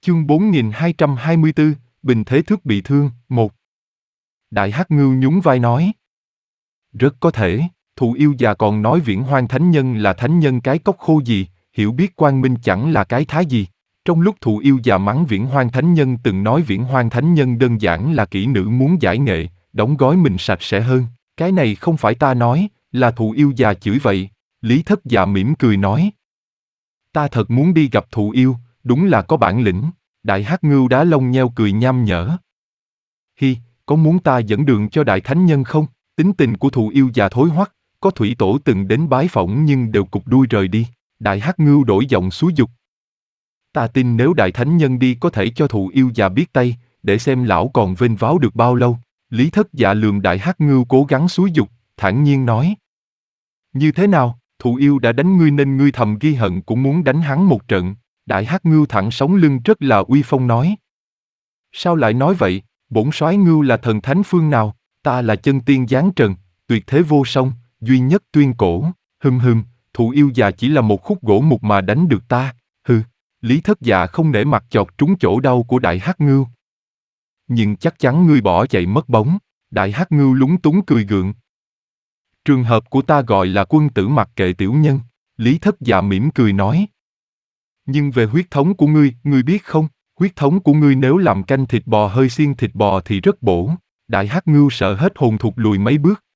Chương 4224, Bình Thế Thước bị thương, 1. Đại Hắc Ngưu nhún vai nói. Rất có thể, Thụ Yêu già còn nói Viễn Hoang Thánh Nhân là thánh nhân cái cốc khô gì, hiểu biết quang minh chẳng là cái thái gì. Trong lúc Thụ Yêu già mắng Viễn Hoang Thánh Nhân từng nói Viễn Hoang Thánh Nhân đơn giản là kỹ nữ muốn giải nghệ, đóng gói mình sạch sẽ hơn. Cái này không phải ta nói, là Thụ Yêu già chửi vậy. Lý Thất Dạ mỉm cười nói. Ta thật muốn đi gặp Thụ Yêu, đúng là có bản lĩnh. Đại Hắc Ngưu đá lông nheo cười nham nhở. Hi, có muốn ta dẫn đường cho Đại Thánh Nhân không? Tính tình của Thụ Yêu già thối hoắc, có thủy tổ từng đến bái phỏng nhưng đều cụp đuôi rời đi. Đại Hắc Ngưu đổi giọng xúi giục. Ta tin nếu Đại Thánh Nhân đi có thể cho Thụ Yêu già biết tay, để xem lão còn vênh váo được bao lâu. Lý Thất Dạ lườm Đại Hắc Ngưu cố gắng xúi giục, thản nhiên nói. Như thế nào, Thụ Yêu đã đánh ngươi nên ngươi thầm ghi hận cũng muốn đánh hắn một trận. Đại Hắc Ngưu thẳng sống lưng rất là uy phong nói. Sao lại nói vậy, bổn soái Ngưu là thần thánh phương nào, ta là chân tiên giáng trần, tuyệt thế vô song, duy nhất tuyên cổ, Thụ Yêu già chỉ là một khúc gỗ mục mà đánh được ta, hừ. Lý Thất Dạ không nể mặt chọt trúng chỗ đau của Đại Hắc Ngưu. Nhưng chắc chắn ngươi bỏ chạy mất bóng, Đại Hắc Ngưu lúng túng cười gượng. Trường hợp của ta gọi là quân tử mặc kệ tiểu nhân, Lý Thất Dạ mỉm cười nói. Nhưng về huyết thống của ngươi biết không, huyết thống của ngươi nếu làm canh thịt bò hơi xiên thịt bò thì rất bổ. Đại Hắc Ngưu sợ hết hồn thụt lùi mấy bước.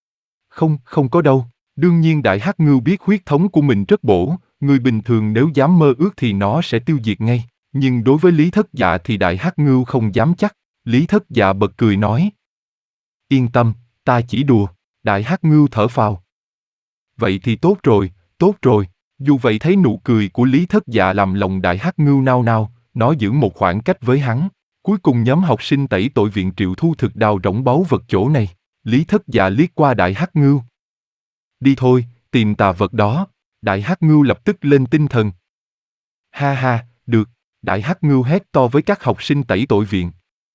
Không có đâu, đương nhiên Đại Hắc Ngưu biết huyết thống của mình rất bổ, người bình thường nếu dám mơ ước thì nó sẽ tiêu diệt ngay. Nhưng đối với Lý Thất Dạ thì Đại Hắc Ngưu không dám chắc. Lý Thất Dạ bật cười nói. Yên tâm, ta chỉ đùa. Đại Hắc Ngưu thở phào. Vậy thì tốt rồi. Dù vậy thấy nụ cười của Lý Thất Dạ làm lòng Đại Hắc Ngưu nao nao, nó giữ một khoảng cách với hắn. Cuối cùng nhóm học sinh tẩy tội viện Triệu Thu Thực đào rỗng báu vật chỗ này. Lý Thất Dạ liếc qua Đại Hắc Ngưu. Đi thôi, tìm tà vật đó. Đại Hắc Ngưu lập tức lên tinh thần. Ha, được. Đại Hắc Ngưu hét to với các học sinh tẩy tội viện.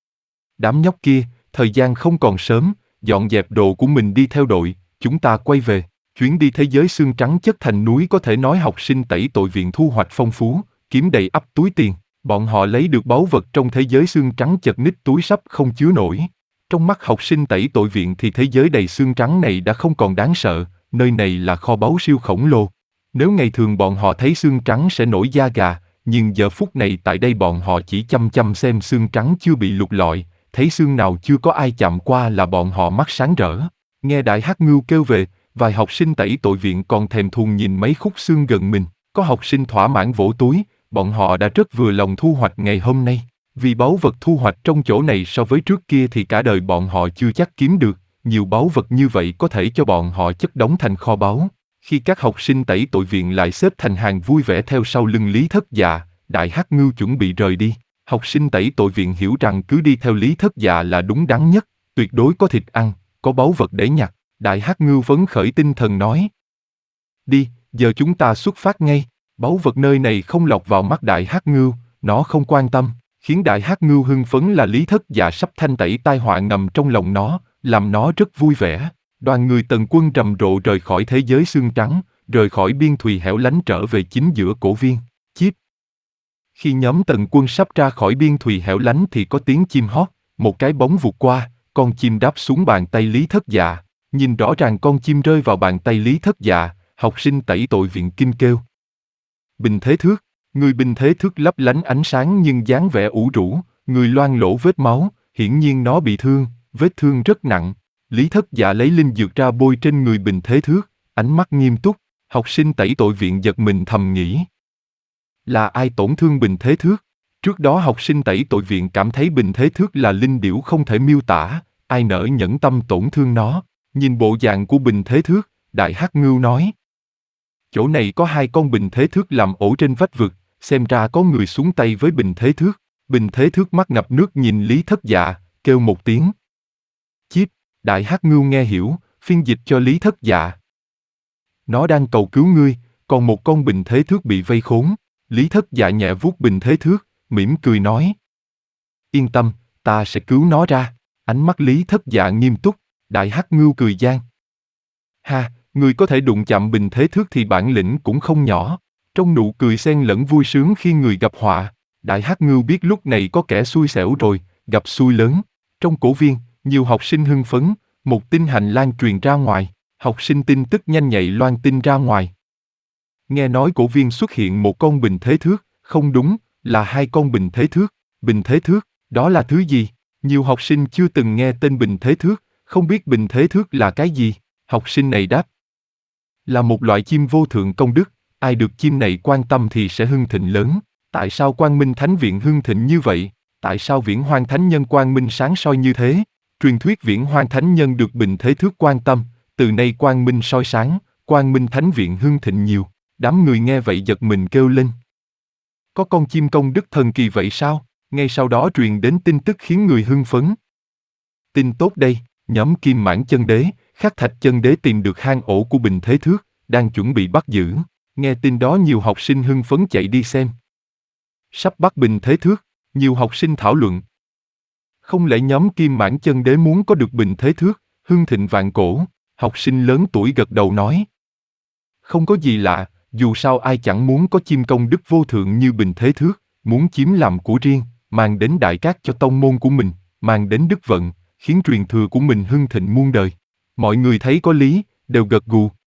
Đám nhóc kia, thời gian không còn sớm, dọn dẹp đồ của mình đi theo đội, chúng ta quay về. Chuyến đi thế giới xương trắng chất thành núi có thể nói học sinh tẩy tội viện thu hoạch phong phú, kiếm đầy ắp túi tiền. Bọn họ lấy được báu vật trong thế giới xương trắng chật ních túi sắp không chứa nổi. Trong mắt học sinh tẩy tội viện thì thế giới đầy xương trắng này đã không còn đáng sợ, nơi này là kho báu siêu khổng lồ. Nếu ngày thường bọn họ thấy xương trắng sẽ nổi da gà, nhưng giờ phút này tại đây bọn họ chỉ chăm chăm xem xương trắng chưa bị lục lọi, thấy xương nào chưa có ai chạm qua là bọn họ mắt sáng rỡ. Nghe Đại Hắc Ngưu kêu về, vài học sinh tẩy tội viện còn thèm thuồng nhìn mấy khúc xương gần mình, có học sinh thỏa mãn vỗ túi, bọn họ đã rất vừa lòng thu hoạch ngày hôm nay. Vì báu vật thu hoạch trong chỗ này so với trước kia thì cả đời bọn họ chưa chắc kiếm được, nhiều báu vật như vậy có thể cho bọn họ chất đống thành kho báu. Khi các học sinh tẩy tội viện lại xếp thành hàng vui vẻ theo sau lưng Lý Thất Dạ, Đại Hắc Ngưu chuẩn bị rời đi. Học sinh tẩy tội viện hiểu rằng cứ đi theo Lý Thất Dạ là đúng đắn nhất, tuyệt đối có thịt ăn, có báu vật để nhặt. Đại Hắc Ngưu phấn khởi tinh thần nói. Đi, giờ chúng ta xuất phát ngay. Báu vật nơi này không lọt vào mắt Đại Hắc Ngưu, nó không quan tâm. Khiến Đại Hắc Ngưu hưng phấn là Lý Thất Dạ sắp thanh tẩy tai họa ngầm trong lòng nó, làm nó rất vui vẻ. Đoàn người Tần Quân rầm rộ rời khỏi thế giới xương trắng, rời khỏi biên thùy hẻo lánh trở về chính giữa cổ viên. Chíp. Khi nhóm Tần Quân sắp ra khỏi biên thùy hẻo lánh thì có tiếng chim hót, một cái bóng vụt qua, con chim đáp xuống bàn tay Lý Thất Dạ. Nhìn rõ ràng con chim rơi vào bàn tay Lý Thất Dạ, học sinh tẩy tội viện kinh kêu. Bình Thế Thước, người Bình Thế Thước lấp lánh ánh sáng nhưng dáng vẻ ủ rũ, người loang lổ vết máu, hiển nhiên nó bị thương, vết thương rất nặng. Lý Thất Dạ lấy linh dược ra bôi trên người Bình Thế Thước, ánh mắt nghiêm túc, học sinh tẩy tội viện giật mình thầm nghĩ. Là ai tổn thương Bình Thế Thước? Trước đó học sinh tẩy tội viện cảm thấy Bình Thế Thước là linh điểu không thể miêu tả, ai nỡ nhẫn tâm tổn thương nó. Nhìn bộ dạng của Bình Thế Thước, Đại Hắc Ngưu nói. Chỗ này có 2 con Bình Thế Thước làm ổ trên vách vực, xem ra có người xuống tay với Bình Thế Thước. Bình Thế Thước mắt ngập nước nhìn Lý Thất Dạ, kêu một tiếng. Chíp, Đại Hắc Ngưu nghe hiểu, phiên dịch cho Lý Thất Dạ. Nó đang cầu cứu ngươi, còn một con Bình Thế Thước bị vây khốn. Lý Thất Dạ nhẹ vuốt Bình Thế Thước, mỉm cười nói. Yên tâm, ta sẽ cứu nó ra. Ánh mắt Lý Thất Dạ nghiêm túc. Đại Hắc Ngưu cười gian. Ha, người có thể đụng chạm Bình Thế Thước thì bản lĩnh cũng không nhỏ. Trong nụ cười xen lẫn vui sướng khi người gặp họa, Đại Hắc Ngưu biết lúc này có kẻ xui xẻo rồi, gặp xui lớn. Trong cổ viên, nhiều học sinh hưng phấn, một tin hành lan truyền ra ngoài, học sinh tin tức nhanh nhạy loan tin ra ngoài. Nghe nói cổ viên xuất hiện một con bình thế thước, không đúng, là hai con bình thế thước. Bình thế thước, đó là thứ gì? Nhiều học sinh chưa từng nghe tên bình thế thước, không biết bình thế thước là cái gì. Học sinh này đáp, là một loại chim vô thượng công đức, ai được chim này quan tâm thì sẽ hưng thịnh lớn. Tại sao Quang Minh Thánh Viện hưng thịnh như vậy? Tại sao Viễn Hoang Thánh Nhân quang minh sáng soi như thế? Truyền thuyết Viễn Hoang Thánh Nhân được bình thế thước quan tâm, từ nay quang minh soi sáng, Quang Minh Thánh Viện hưng thịnh nhiều. Đám người nghe vậy giật mình kêu lên. Có con chim công đức thần kỳ vậy sao? Ngay sau đó truyền đến tin tức khiến người hưng phấn. Tin tốt đây, nhóm Kim Mãn Chân Đế, Khắc Thạch Chân Đế tìm được hang ổ của Bình Thế Thước, đang chuẩn bị bắt giữ. Nghe tin đó nhiều học sinh hưng phấn chạy đi xem. Sắp bắt Bình Thế Thước, nhiều học sinh thảo luận. Không lẽ nhóm Kim Mãn Chân Đế muốn có được Bình Thế Thước, hưng thịnh vạn cổ? Học sinh lớn tuổi gật đầu nói. Không có gì lạ, dù sao ai chẳng muốn có chim công đức vô thượng như Bình Thế Thước, muốn chiếm làm của riêng, mang đến đại cát cho tông môn của mình, mang đến đức vận, khiến truyền thừa của mình hưng thịnh muôn đời. Mọi người thấy có lý, đều gật gù.